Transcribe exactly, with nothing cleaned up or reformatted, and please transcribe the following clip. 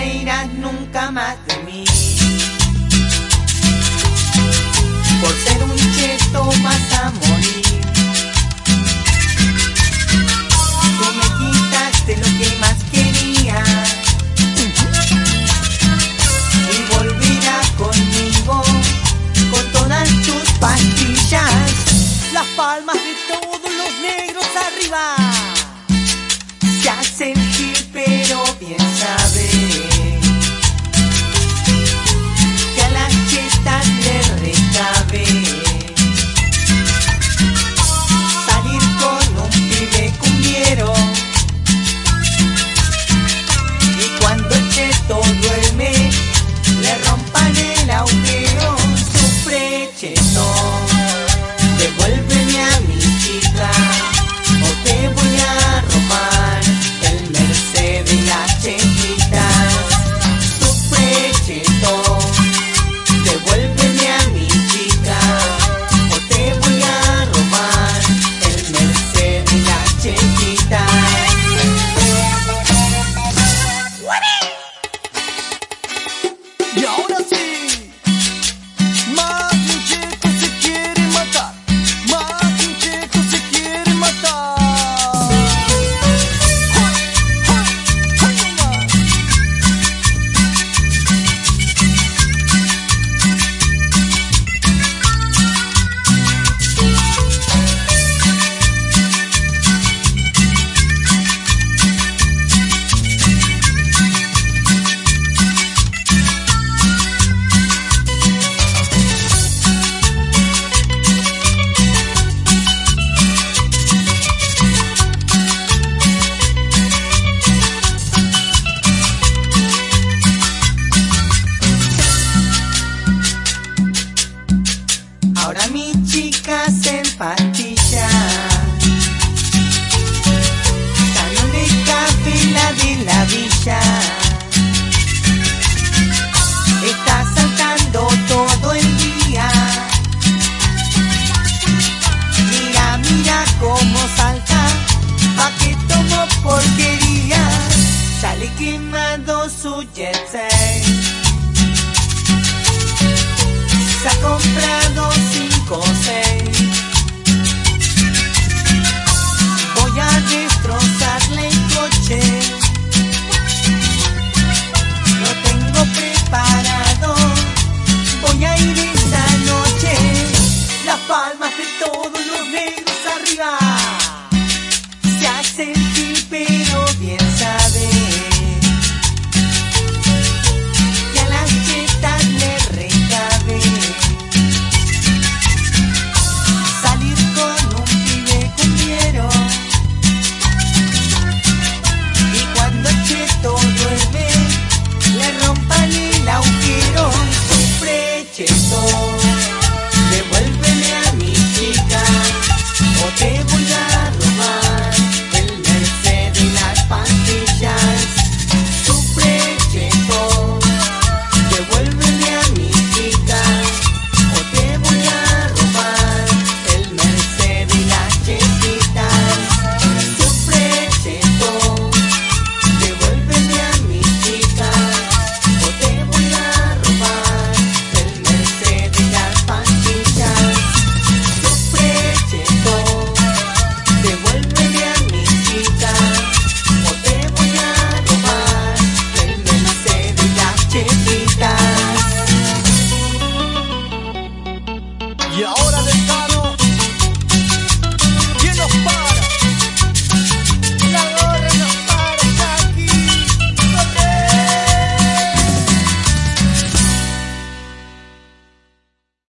reirás nunca más de mí. Por ser un cheto vas a morir. Tú me quitaste lo que más quería y volverás conmigo con todas tus pastillas. Las palmas de todos los negros arriba. Se hace el gil pero bien sabe que a las chetas le recabe salir con un pibe cumbiero. Y cuando el cheto duerme le rompan el agujero. Sufre cheto, devuélveme a mi chica o te voy a robar el Mercedes y la chetita. Sufre cheto, devuélveme a mi chica o te voy a robar el Mercedes y la chetita. Y ahora sí, más de un cheto se quiere matar, más de un cheto se quiere matar. ¡Ay, ay, ay, mamá! Ahora mi chica se empastilla, cañón de café la de la villa. Está saltando todo el día. Mira, mira cómo salta, pa' que tomo porquería. Sale quemado su jet set. Se ha comprado